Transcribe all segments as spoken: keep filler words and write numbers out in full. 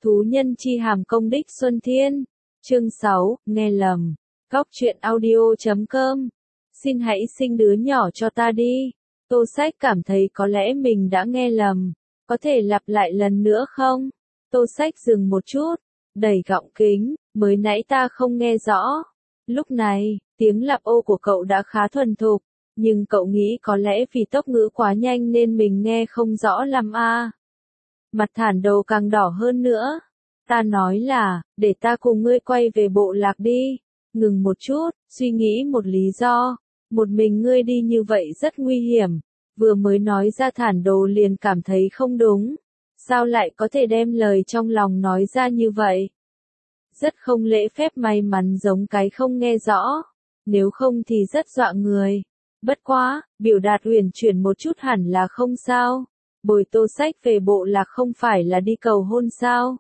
Thú nhân chi hàm công đích Xuân Thiên. Chương sáu, nghe lầm. Góc truyện audio chấm com. Xin hãy sinh đứa nhỏ cho ta đi. Tô Sách cảm thấy có lẽ mình đã nghe lầm. Có thể lặp lại lần nữa không? Tô Sách dừng một chút, đẩy gọng kính, mới nãy ta không nghe rõ. Lúc này, tiếng lặp ô của cậu đã khá thuần thục, nhưng cậu nghĩ có lẽ vì tốc ngữ quá nhanh nên mình nghe không rõ lắm à. Mặt Thản Đầu càng đỏ hơn nữa. Ta nói là, để ta cùng ngươi quay về bộ lạc đi. Ngừng một chút, suy nghĩ một lý do. Một mình ngươi đi như vậy rất nguy hiểm. Vừa mới nói ra Thản Đồ liền cảm thấy không đúng. Sao lại có thể đem lời trong lòng nói ra như vậy? Rất không lễ phép, may mắn giống cái không nghe rõ. Nếu không thì rất dọa người. Bất quá, biểu đạt uyển chuyển một chút hẳn là không sao. Bồi Tô Sách về bộ lạc không phải là đi cầu hôn sao?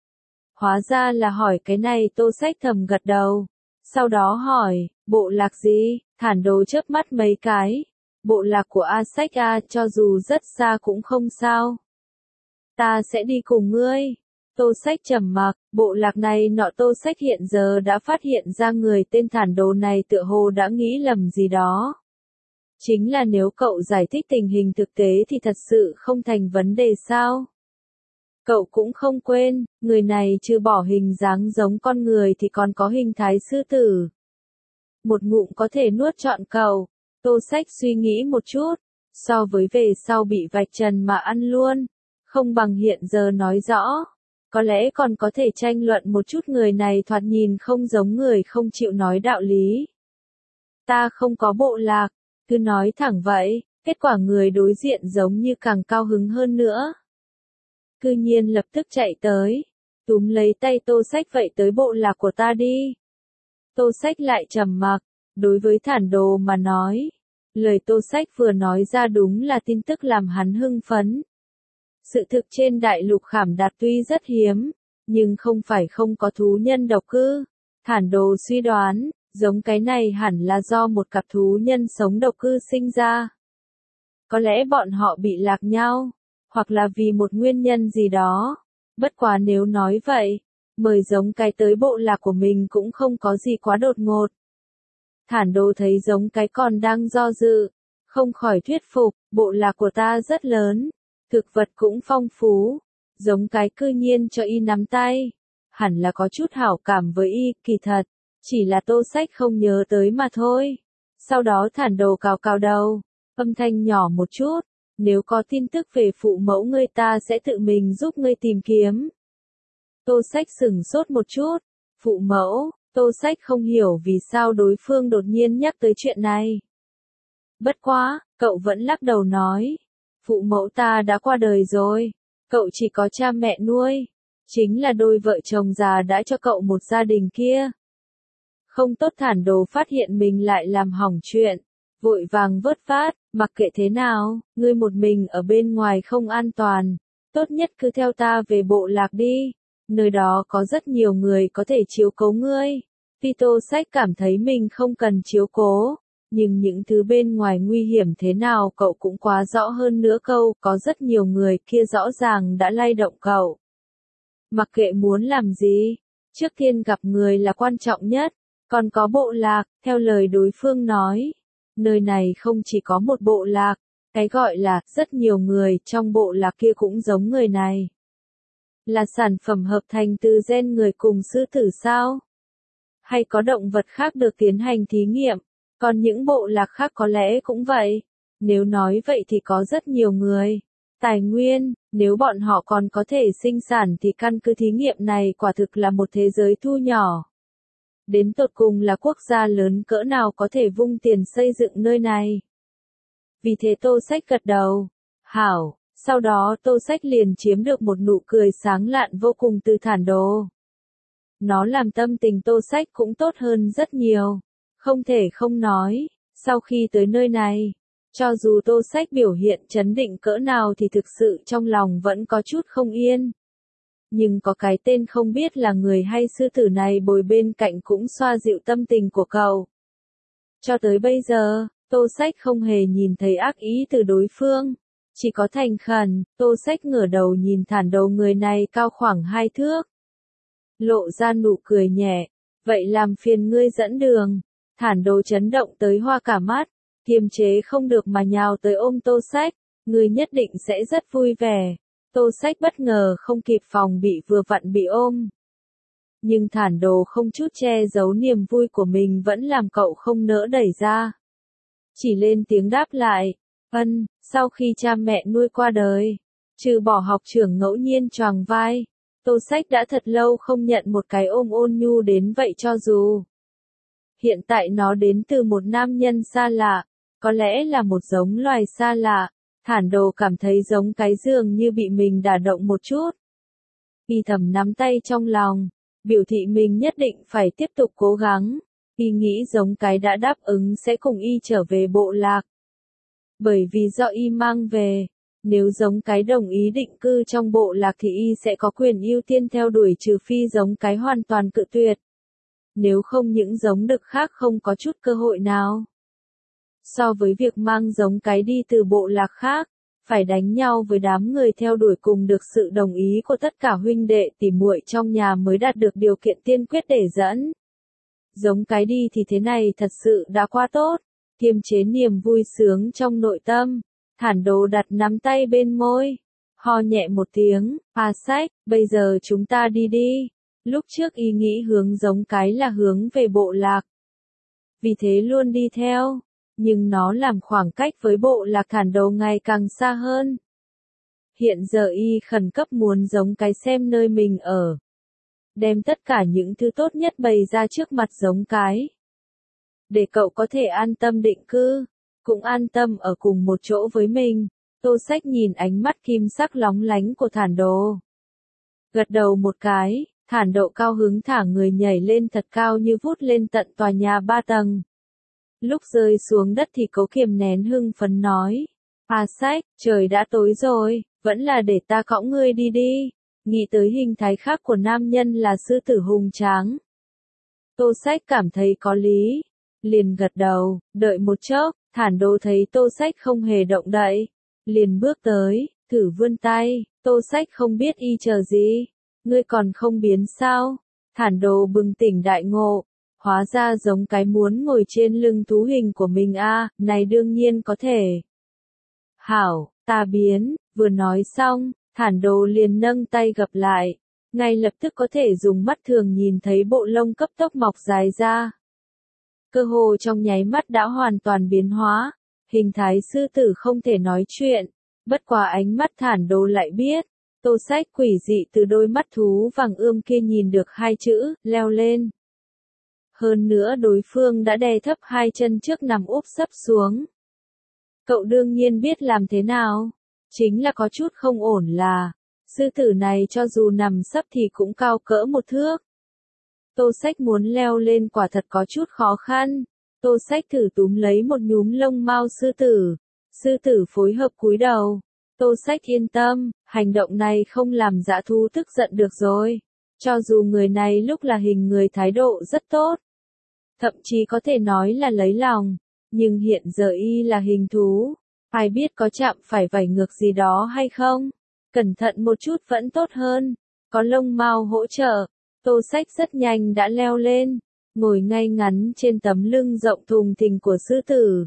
Hóa ra là hỏi cái này. Tô Sách thầm gật đầu. Sau đó hỏi, bộ lạc gì? Thản Đồ chớp mắt mấy cái. Bộ lạc của A Sách A, cho dù rất xa cũng không sao. Ta sẽ đi cùng ngươi. Tô Sách trầm mặc, bộ lạc này nọ. Tô Sách hiện giờ đã phát hiện ra người tên Thản Đồ này tựa hồ đã nghĩ lầm gì đó. Chính là nếu cậu giải thích tình hình thực tế thì thật sự không thành vấn đề sao? Cậu cũng không quên, người này trừ bỏ hình dáng giống con người thì còn có hình thái sư tử. Một ngụm có thể nuốt trọn cậu. Tô Sách suy nghĩ một chút, so với về sau bị vạch trần mà ăn luôn, không bằng hiện giờ nói rõ. Có lẽ còn có thể tranh luận một chút, người này thoạt nhìn không giống người không chịu nói đạo lý. Ta không có bộ lạc, cứ nói thẳng vậy, kết quả người đối diện giống như càng cao hứng hơn nữa. Cư nhiên lập tức chạy tới, túm lấy tay Tô Sách, vậy tới bộ lạc của ta đi. Tô Sách lại trầm mặc, đối với Thản Đồ mà nói. Lời Tô Sách vừa nói ra đúng là tin tức làm hắn hưng phấn. Sự thực trên đại lục Khảm Đạt tuy rất hiếm, nhưng không phải không có thú nhân độc cư. Thản Đồ suy đoán, giống cái này hẳn là do một cặp thú nhân sống độc cư sinh ra. Có lẽ bọn họ bị lạc nhau, hoặc là vì một nguyên nhân gì đó. Bất quá nếu nói vậy, mời giống cái tới bộ lạc của mình cũng không có gì quá đột ngột. Thản Đồ thấy giống cái còn đang do dự, không khỏi thuyết phục, bộ lạc của ta rất lớn, thực vật cũng phong phú, giống cái cư nhiên cho y nắm tay, hẳn là có chút hảo cảm với y. Kỳ thật, chỉ là Tô Sách không nhớ tới mà thôi. Sau đó Thản Đồ cào cào đầu, âm thanh nhỏ một chút, nếu có tin tức về phụ mẫu ngươi ta sẽ tự mình giúp ngươi tìm kiếm. Tô Sách sửng sốt một chút, phụ mẫu. Tô Sách không hiểu vì sao đối phương đột nhiên nhắc tới chuyện này. Bất quá, cậu vẫn lắc đầu nói, phụ mẫu ta đã qua đời rồi, cậu chỉ có cha mẹ nuôi, chính là đôi vợ chồng già đã cho cậu một gia đình kia. Không tốt. Thản Đồ phát hiện mình lại làm hỏng chuyện, vội vàng vớt vát, mặc kệ thế nào, ngươi một mình ở bên ngoài không an toàn, tốt nhất cứ theo ta về bộ lạc đi. Nơi đó có rất nhiều người có thể chiếu cố ngươi. Tuy Tô Sách cảm thấy mình không cần chiếu cố, nhưng những thứ bên ngoài nguy hiểm thế nào cậu cũng quá rõ hơn nữa. Câu có rất nhiều người kia rõ ràng đã lay động cậu. Mặc kệ muốn làm gì, trước tiên gặp người là quan trọng nhất. Còn có bộ lạc, theo lời đối phương nói, nơi này không chỉ có một bộ lạc, cái gọi là rất nhiều người trong bộ lạc kia cũng giống người này. Là sản phẩm hợp thành từ gen người cùng sư tử sao? Hay có động vật khác được tiến hành thí nghiệm? Còn những bộ lạc khác có lẽ cũng vậy. Nếu nói vậy thì có rất nhiều người. Tài nguyên, nếu bọn họ còn có thể sinh sản thì căn cứ thí nghiệm này quả thực là một thế giới thu nhỏ. Đến tột cùng là quốc gia lớn cỡ nào có thể vung tiền xây dựng nơi này? Vì thế Tô Sách gật đầu. Hảo. Sau đó Tô Sách liền chiếm được một nụ cười sáng lạn vô cùng từ Thản Đồ. Nó làm tâm tình Tô Sách cũng tốt hơn rất nhiều. Không thể không nói, sau khi tới nơi này, cho dù Tô Sách biểu hiện trấn định cỡ nào thì thực sự trong lòng vẫn có chút không yên. Nhưng có cái tên không biết là người hay sư tử này bồi bên cạnh cũng xoa dịu tâm tình của cậu. Cho tới bây giờ, Tô Sách không hề nhìn thấy ác ý từ đối phương. Chỉ có thành khẩn, Tô Sách ngửa đầu nhìn thản đầu người này cao khoảng hai thước. Lộ ra nụ cười nhẹ, vậy làm phiền ngươi dẫn đường. Thản đồ chấn động tới hoa cả mắt, kiềm chế không được mà nhào tới ôm Tô Sách, ngươi nhất định sẽ rất vui vẻ. Tô Sách bất ngờ không kịp phòng bị vừa vặn bị ôm. Nhưng thản đồ không chút che giấu niềm vui của mình vẫn làm cậu không nỡ đẩy ra. Chỉ lên tiếng đáp lại, ân, sau khi cha mẹ nuôi qua đời, trừ bỏ học trưởng ngẫu nhiên choàng vai, Tô Sách đã thật lâu không nhận một cái ôm ôn nhu đến vậy cho dù. Hiện tại nó đến từ một nam nhân xa lạ, có lẽ là một giống loài xa lạ, thản đồ cảm thấy giống cái dường như bị mình đả động một chút. Y thầm nắm tay trong lòng, biểu thị mình nhất định phải tiếp tục cố gắng, y nghĩ giống cái đã đáp ứng sẽ cùng y trở về bộ lạc. Bởi vì do y mang về, nếu giống cái đồng ý định cư trong bộ lạc thì y sẽ có quyền ưu tiên theo đuổi trừ phi giống cái hoàn toàn cự tuyệt. Nếu không những giống đực khác không có chút cơ hội nào. So với việc mang giống cái đi từ bộ lạc khác, phải đánh nhau với đám người theo đuổi cùng được sự đồng ý của tất cả huynh đệ tỉ muội trong nhà mới đạt được điều kiện tiên quyết để dẫn. Giống cái đi thì thế này thật sự đã quá tốt, kiềm chế niềm vui sướng trong nội tâm, thản đồ đặt nắm tay bên môi, ho nhẹ một tiếng, à Sách, bây giờ chúng ta đi đi. Lúc trước ý nghĩ hướng giống cái là hướng về bộ lạc. Vì thế luôn đi theo, nhưng nó làm khoảng cách với bộ lạc thản đồ ngày càng xa hơn. Hiện giờ y khẩn cấp muốn giống cái xem nơi mình ở. Đem tất cả những thứ tốt nhất bày ra trước mặt giống cái. Để cậu có thể an tâm định cư, cũng an tâm ở cùng một chỗ với mình. Tô Sách nhìn ánh mắt kim sắc lóng lánh của thản đồ. Gật đầu một cái, thản độ cao hứng thả người nhảy lên thật cao như vút lên tận tòa nhà ba tầng. Lúc rơi xuống đất thì cố kiềm nén hưng phấn nói. À Sách, trời đã tối rồi, vẫn là để ta cõng ngươi đi đi. Nghĩ tới hình thái khác của nam nhân là sư tử hùng tráng. Tô Sách cảm thấy có lý. Liền gật đầu, đợi một chốc, thản đồ thấy Tô Sách không hề động đậy. Liền bước tới, thử vươn tay, Tô Sách không biết y chờ gì. Ngươi còn không biến sao? Thản đồ bừng tỉnh đại ngộ. Hóa ra giống cái muốn ngồi trên lưng thú hình của mình a, à, này đương nhiên có thể. Hảo, ta biến, vừa nói xong, thản đồ liền nâng tay gập lại. Ngay lập tức có thể dùng mắt thường nhìn thấy bộ lông cấp tốc mọc dài ra. Cơ hồ trong nháy mắt đã hoàn toàn biến hóa. Hình thái sư tử không thể nói chuyện. Bất quá ánh mắt thản đồ lại biết. Tô Sách quỷ dị từ đôi mắt thú vàng ươm kia nhìn được hai chữ, leo lên. Hơn nữa đối phương đã đè thấp hai chân trước nằm úp sấp xuống. Cậu đương nhiên biết làm thế nào. Chính là có chút không ổn là, sư tử này cho dù nằm sấp thì cũng cao cỡ một thước. Tô Sách muốn leo lên quả thật có chút khó khăn. Tô Sách thử túm lấy một nhúm lông mao sư tử. Sư tử phối hợp cúi đầu. Tô Sách yên tâm, hành động này không làm dã thú tức giận được rồi. Cho dù người này lúc là hình người thái độ rất tốt. Thậm chí có thể nói là lấy lòng. Nhưng hiện giờ y là hình thú. Ai biết có chạm phải vảy ngược gì đó hay không? Cẩn thận một chút vẫn tốt hơn. Có lông mao hỗ trợ. Tô Sách rất nhanh đã leo lên. Ngồi ngay ngắn trên tấm lưng rộng thùng thình của sư tử.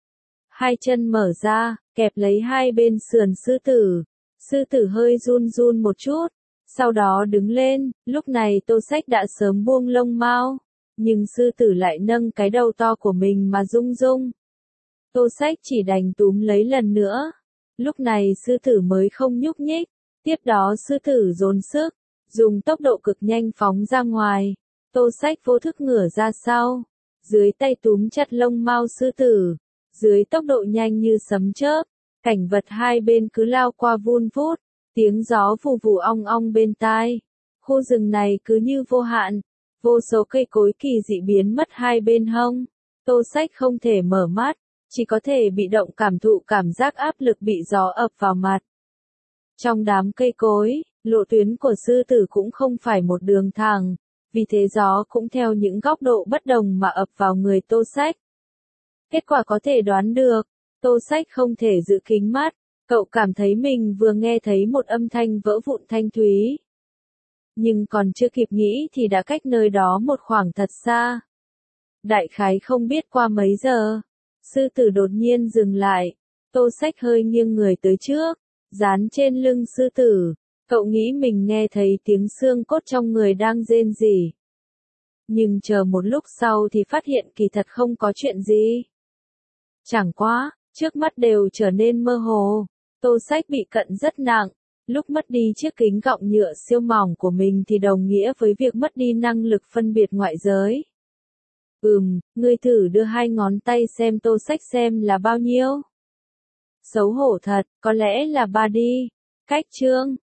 Hai chân mở ra, kẹp lấy hai bên sườn sư tử. Sư tử hơi run run một chút. Sau đó đứng lên, lúc này Tô Sách đã sớm buông lông mao. Nhưng sư tử lại nâng cái đầu to của mình mà rung rung. Tô Sách chỉ đành túm lấy lần nữa. Lúc này sư tử mới không nhúc nhích. Tiếp đó sư tử dồn sức, dùng tốc độ cực nhanh phóng ra ngoài. Tô Sách vô thức ngửa ra sau. Dưới tay túm chặt lông mao sư tử. Dưới tốc độ nhanh như sấm chớp. Cảnh vật hai bên cứ lao qua vun vút. Tiếng gió vù vù ong ong bên tai. Khu rừng này cứ như vô hạn. Vô số cây cối kỳ dị biến mất hai bên hông. Tô Sách không thể mở mắt. Chỉ có thể bị động cảm thụ cảm giác áp lực bị gió ập vào mặt. Trong đám cây cối, lộ tuyến của sư tử cũng không phải một đường thẳng. Vì thế gió cũng theo những góc độ bất đồng mà ập vào người Tô Sách. Kết quả có thể đoán được. Tô Sách không thể giữ kính mắt. Cậu cảm thấy mình vừa nghe thấy một âm thanh vỡ vụn thanh thúy. Nhưng còn chưa kịp nghĩ thì đã cách nơi đó một khoảng thật xa. Đại khái không biết qua mấy giờ. Sư tử đột nhiên dừng lại. Tô Sách hơi nghiêng người tới trước, dán trên lưng sư tử. Cậu nghĩ mình nghe thấy tiếng xương cốt trong người đang rên rỉ. Nhưng chờ một lúc sau thì phát hiện kỳ thật không có chuyện gì. Chẳng quá, trước mắt đều trở nên mơ hồ. Tô Sách bị cận rất nặng. Lúc mất đi chiếc kính gọng nhựa siêu mỏng của mình thì đồng nghĩa với việc mất đi năng lực phân biệt ngoại giới. Ừm, ngươi thử đưa hai ngón tay xem Tô Sách xem là bao nhiêu. Xấu hổ thật, có lẽ là ba đi. Cách chương.